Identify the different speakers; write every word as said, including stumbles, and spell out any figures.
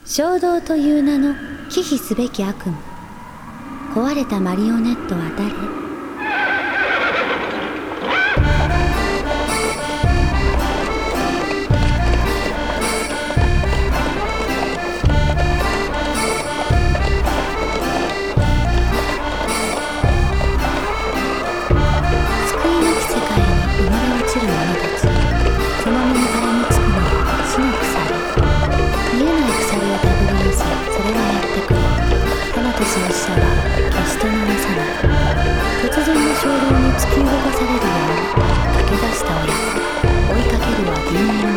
Speaker 1: 衝動という名の忌避すべき悪夢。壊れたマリオネットは誰？救いなき世界に生まれ落ちる者たち。その身に絡みつくのは死の鎖。見えない鎖を手繰り寄せ、それはやってくる。彼女の死者は決して逃さない。突然の衝動に突き動かされるように駆け出した親子、追いかけるは銀色の